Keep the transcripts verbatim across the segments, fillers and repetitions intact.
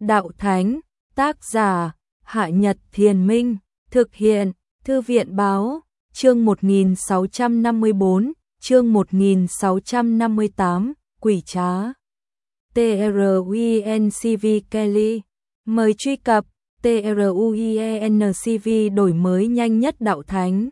Đạo Thánh, tác giả, Hạ Nhật Thiền Minh, thực hiện, Thư viện Báo, chương một nghìn sáu trăm năm mươi tư, chương một nghìn sáu trăm năm mươi tám, Quỷ Trá. TRUENCV Kelly, mời truy cập, TRUENCV đổi mới nhanh nhất Đạo Thánh.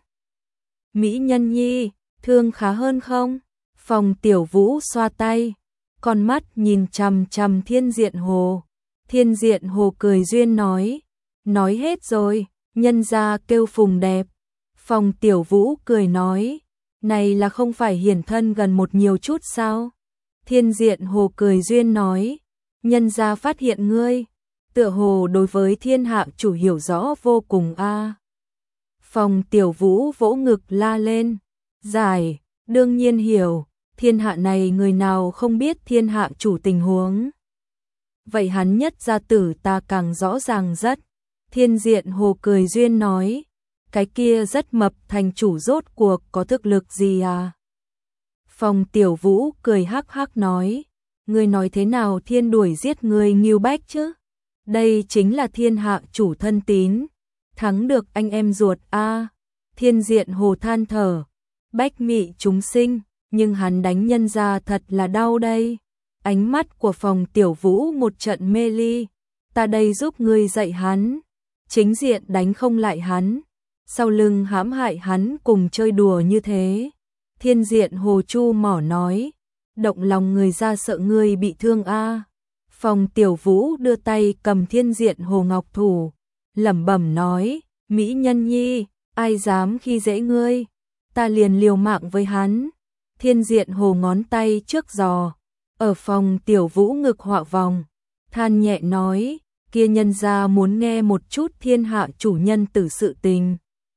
Mỹ Nhân Nhi, thương khá hơn không? Phòng Tiểu Vũ xoa tay, con mắt nhìn chằm chằm Thiên Diện Hồ. Thiên Diện Hồ cười duyên nói, nói hết rồi, nhân gia kêu phùng đẹp. Phòng Tiểu Vũ cười nói, này là không phải hiển thân gần một nhiều chút sao? Thiên Diện Hồ cười duyên nói, nhân gia phát hiện ngươi, tựa hồ đối với thiên hạ chủ hiểu rõ vô cùng a. À. Phòng Tiểu Vũ vỗ ngực la lên, giải, đương nhiên hiểu, thiên hạ này người nào không biết thiên hạ chủ tình huống. Vậy hắn nhất gia tử ta càng rõ ràng rất. Thiên Diện Hồ cười duyên nói, cái kia rất mập thành chủ rốt cuộc có thực lực gì à? Phòng Tiểu Vũ cười hắc hắc nói, ngươi nói thế nào thiên đuổi giết người Ngưu Bách chứ? Đây chính là thiên hạ chủ thân tín, thắng được anh em ruột a. À. Thiên Diện Hồ than thở, bách mị chúng sinh, nhưng hắn đánh nhân ra thật là đau đây. Ánh mắt của Phòng Tiểu Vũ một trận mê ly, ta đây giúp ngươi dạy hắn, chính diện đánh không lại hắn, sau lưng hãm hại hắn cùng chơi đùa như thế. Thiên Diện Hồ chu mỏ nói, động lòng người ra sợ ngươi bị thương a. À. Phòng Tiểu Vũ đưa tay cầm Thiên Diện Hồ ngọc thủ, lẩm bẩm nói, Mỹ Nhân Nhi, ai dám khi dễ ngươi, ta liền liều mạng với hắn. Thiên Diện Hồ ngón tay trước giò, ở Phòng Tiểu Vũ ngực họa vòng, than nhẹ nói, kia nhân gia muốn nghe một chút thiên hạ chủ nhân tử sự tình.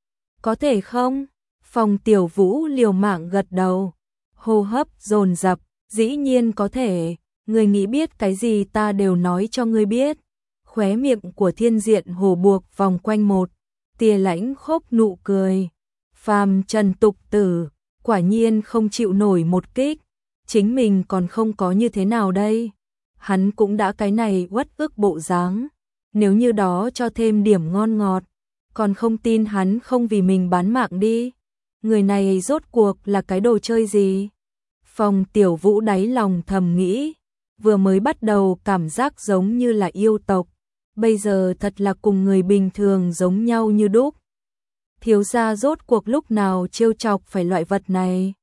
Có thể không? Phòng Tiểu Vũ liều mạng gật đầu, hô hấp dồn dập, dĩ nhiên có thể, ngươi nghĩ biết cái gì ta đều nói cho ngươi biết. Khóe miệng của Thiên Diện Hồ buộc vòng quanh một tia lãnh khốc nụ cười. Phàm trần tục tử, quả nhiên không chịu nổi một kích, chính mình còn không có như thế nào đây. Hắn cũng đã cái này uất ức bộ dáng, nếu như đó cho thêm điểm ngon ngọt, còn không tin hắn không vì mình bán mạng đi. Người này rốt cuộc là cái đồ chơi gì? Phòng Tiểu Vũ đáy lòng thầm nghĩ, vừa mới bắt đầu cảm giác giống như là yêu tộc, bây giờ thật là cùng người bình thường giống nhau như đúc. Thiếu gia rốt cuộc lúc nào trêu chọc phải loại vật này?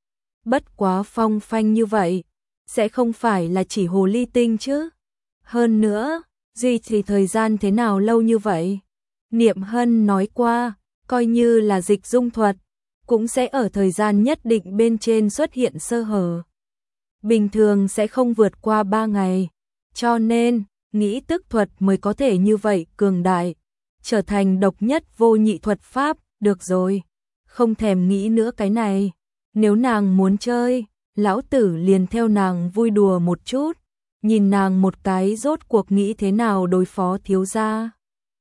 Bất quá phong phanh như vậy, sẽ không phải là chỉ hồ ly tinh chứ? Hơn nữa, duy trì thời gian thế nào lâu như vậy? Niệm Hân nói qua, coi như là dịch dung thuật, cũng sẽ ở thời gian nhất định bên trên xuất hiện sơ hở. Bình thường sẽ không vượt qua ba ngày, cho nên, nghĩ tức thuật mới có thể như vậy cường đại, trở thành độc nhất vô nhị thuật pháp, được rồi, không thèm nghĩ nữa cái này. Nếu nàng muốn chơi, lão tử liền theo nàng vui đùa một chút, nhìn nàng một cái rốt cuộc nghĩ thế nào đối phó thiếu gia.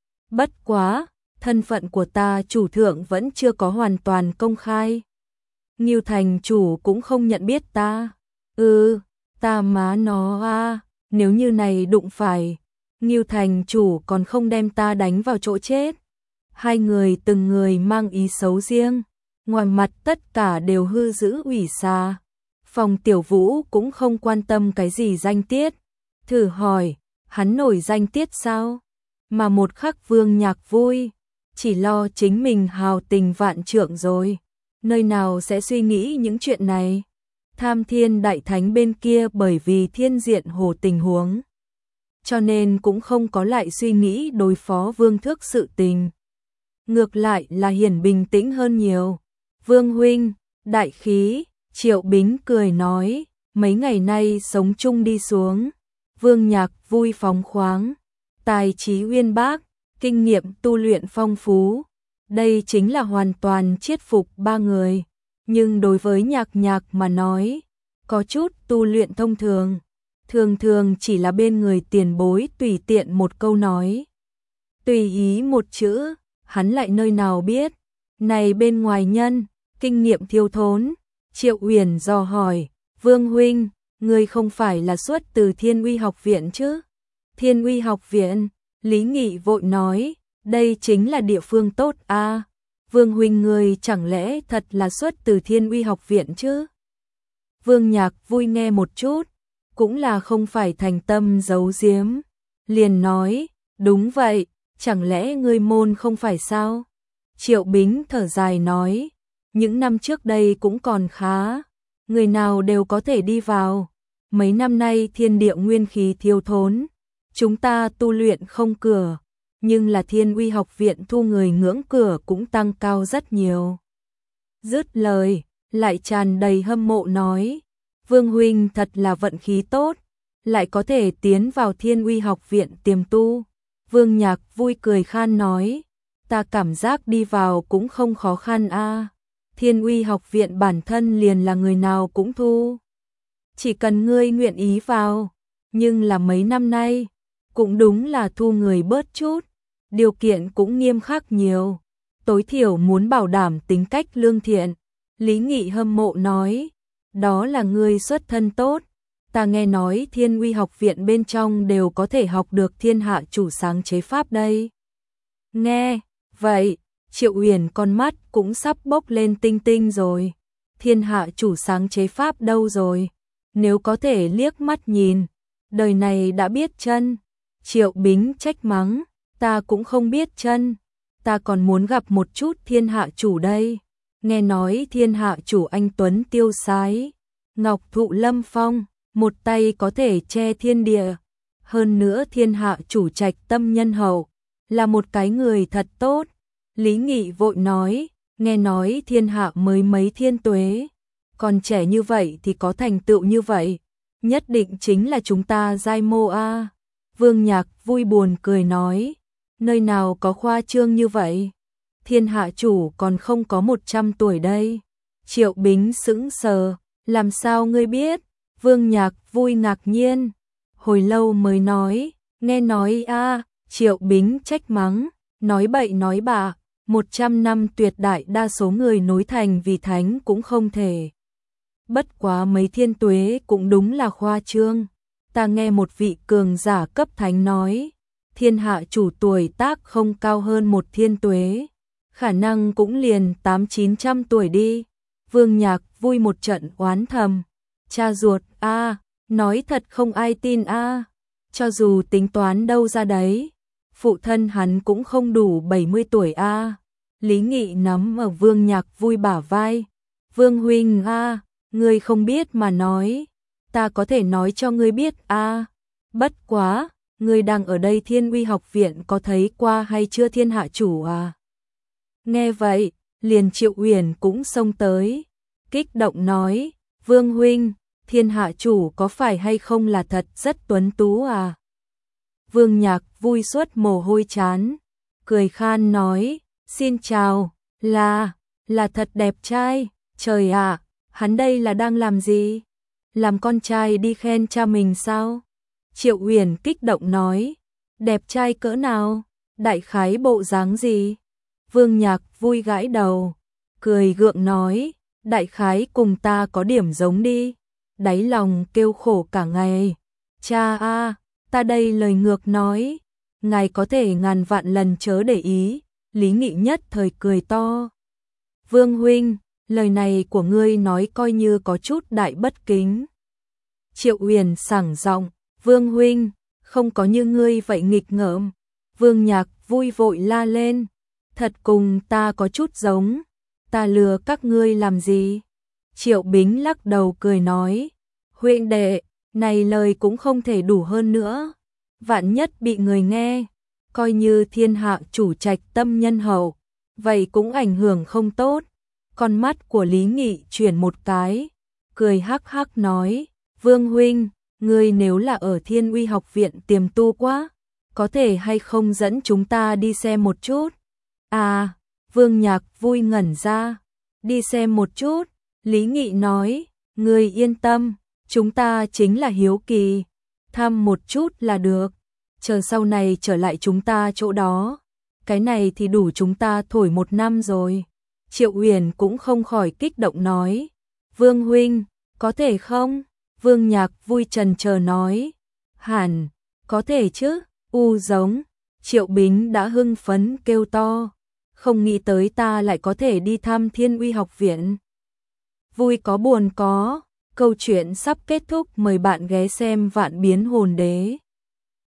Bất quá, thân phận của ta chủ thượng vẫn chưa có hoàn toàn công khai. Ngưu thành chủ cũng không nhận biết ta. Ừ, ta má nó a, à, nếu như này đụng phải, Ngưu thành chủ còn không đem ta đánh vào chỗ chết. Hai người từng người mang ý xấu riêng, ngoài mặt tất cả đều hư giữ ủy xà. Phòng Tiểu Vũ cũng không quan tâm cái gì danh tiết, thử hỏi, hắn nổi danh tiết sao? Mà một khắc Vương Nhạc vui, chỉ lo chính mình hào tình vạn trượng rồi, nơi nào sẽ suy nghĩ những chuyện này. Tham Thiên Đại Thánh bên kia bởi vì Thiên Diện Hồ tình huống, cho nên cũng không có lại suy nghĩ đối phó Vương Thước sự tình. Ngược lại là Hiển bình tĩnh hơn nhiều. Vương huynh, đại khí, Triệu Bính cười nói, mấy ngày nay sống chung đi xuống, Vương Nhạc vui phóng khoáng, tài trí uyên bác, kinh nghiệm tu luyện phong phú, đây chính là hoàn toàn chiết phục ba người. Nhưng đối với Nhạc Nhạc mà nói, có chút tu luyện thông thường, thường thường chỉ là bên người tiền bối tùy tiện một câu nói, tùy ý một chữ, hắn lại nơi nào biết, này bên ngoài nhân, kinh nghiệm thiếu thốn. Triệu Uyển dò hỏi, Vương huynh, ngươi không phải là xuất từ Thiên Uy học viện chứ? Thiên Uy học viện, Lý Nghị vội nói, đây chính là địa phương tốt a. Vương huynh người chẳng lẽ thật là xuất từ Thiên Uy học viện chứ? Vương Nhạc vui nghe một chút, cũng là không phải thành tâm giấu giếm, liền nói, đúng vậy, chẳng lẽ ngươi môn không phải sao? Triệu Bính thở dài nói, những năm trước đây cũng còn khá, người nào đều có thể đi vào, mấy năm nay thiên địa nguyên khí thiếu thốn, chúng ta tu luyện không cửa, nhưng là Thiên Uy học viện thu người ngưỡng cửa cũng tăng cao rất nhiều. Dứt lời, lại tràn đầy hâm mộ nói, Vương huynh thật là vận khí tốt, lại có thể tiến vào Thiên Uy học viện tiềm tu. Vương Nhạc vui cười khan nói, ta cảm giác đi vào cũng không khó khăn a. Thiên Uy học viện bản thân liền là người nào cũng thu. Chỉ cần ngươi nguyện ý vào, nhưng là mấy năm nay, cũng đúng là thu người bớt chút, điều kiện cũng nghiêm khắc nhiều, tối thiểu muốn bảo đảm tính cách lương thiện. Lý Nghị hâm mộ nói, đó là ngươi xuất thân tốt, ta nghe nói Thiên Uy học viện bên trong đều có thể học được thiên hạ chủ sáng chế pháp đây. Nghe, vậy, Triệu Uyển con mắt cũng sắp bốc lên tinh tinh rồi, thiên hạ chủ sáng chế pháp đâu rồi, nếu có thể liếc mắt nhìn, đời này đã biết chân. Triệu Bính trách mắng, ta cũng không biết chân, ta còn muốn gặp một chút thiên hạ chủ đây. Nghe nói thiên hạ chủ anh tuấn tiêu sái, ngọc thụ lâm phong, một tay có thể che thiên địa, hơn nữa thiên hạ chủ trạch tâm nhân hậu, là một cái người thật tốt. Lý Nghị vội nói, nghe nói thiên hạ mới mấy thiên tuế, còn trẻ như vậy thì có thành tựu như vậy, nhất định chính là chúng ta giai mô a. Vương Nhạc vui buồn cười nói, nơi nào có khoa trương như vậy, thiên hạ chủ còn không có một trăm tuổi đây. Triệu Bính sững sờ, làm sao ngươi biết? Vương Nhạc vui ngạc nhiên, hồi lâu mới nói, nghe nói a. Triệu Bính trách mắng, nói bậy nói bạ, một trăm năm tuyệt đại đa số người nối thành vì thánh cũng không thể. Bất quá mấy thiên tuế cũng đúng là khoa trương. Ta nghe một vị cường giả cấp thánh nói, thiên hạ chủ tuổi tác không cao hơn một thiên tuế, khả năng cũng liền tám chín trăm tuổi đi. Vương Nhạc vui một trận oán thầm, cha ruột a, nói thật không ai tin a, cho dù tính toán đâu ra đấy, phụ thân hắn cũng không đủ bảy mươi tuổi a. Lý Nghị nắm ở Vương Nhạc vui bả vai, Vương huynh a, ngươi không biết mà nói, ta có thể nói cho ngươi biết a. Bất quá, ngươi đang ở đây Thiên Uy học viện có thấy qua hay chưa thiên hạ chủ à? Nghe vậy, liền Triệu Uyển cũng xông tới, kích động nói, Vương huynh, thiên hạ chủ có phải hay không là thật rất tuấn tú à? Vương Nhạc vui suốt mồ hôi chán, cười khan nói, xin chào, là, là thật đẹp trai, trời ạ, hắn đây là đang làm gì? Làm con trai đi khen cha mình sao? Triệu Uyển kích động nói, đẹp trai cỡ nào? Đại khái bộ dáng gì? Vương Nhạc vui gãi đầu, cười gượng nói, đại khái cùng ta có điểm giống đi. Đáy lòng kêu khổ cả ngày. Cha a, ta đây lời ngược nói, ngài có thể ngàn vạn lần chớ để ý. Lý Nghị nhất thời cười to. Vương huynh, lời này của ngươi nói coi như có chút đại bất kính. Triệu Uyển sảng giọng, Vương huynh, không có như ngươi vậy nghịch ngợm. Vương Nhạc vui vội la lên, thật cùng ta có chút giống, ta lừa các ngươi làm gì? Triệu Bính lắc đầu cười nói, huynh đệ, này lời cũng không thể đủ hơn nữa, vạn nhất bị người nghe, coi như thiên hạ chủ trạch tâm nhân hậu, vậy cũng ảnh hưởng không tốt. Con mắt của Lý Nghị chuyển một cái, cười hắc hắc nói, Vương huynh, ngươi nếu là ở Thiên Uy học viện tiềm tu quá, có thể hay không dẫn chúng ta đi xem một chút? À, Vương Nhạc vui ngẩn ra, đi xem một chút. Lý Nghị nói, ngươi yên tâm, chúng ta chính là hiếu kỳ, thăm một chút là được, chờ sau này trở lại chúng ta chỗ đó, cái này thì đủ chúng ta thổi một năm rồi. Triệu Uyển cũng không khỏi kích động nói, Vương huynh, có thể không? Vương Nhạc vui trần chờ nói, hẳn, Có thể chứ, u giống, Triệu Bính đã hưng phấn kêu to, không nghĩ tới ta lại có thể đi thăm Thiên Uy học viện. Vui có buồn có, câu chuyện sắp kết thúc, mời bạn ghé xem Vạn Biến Hồn Đế.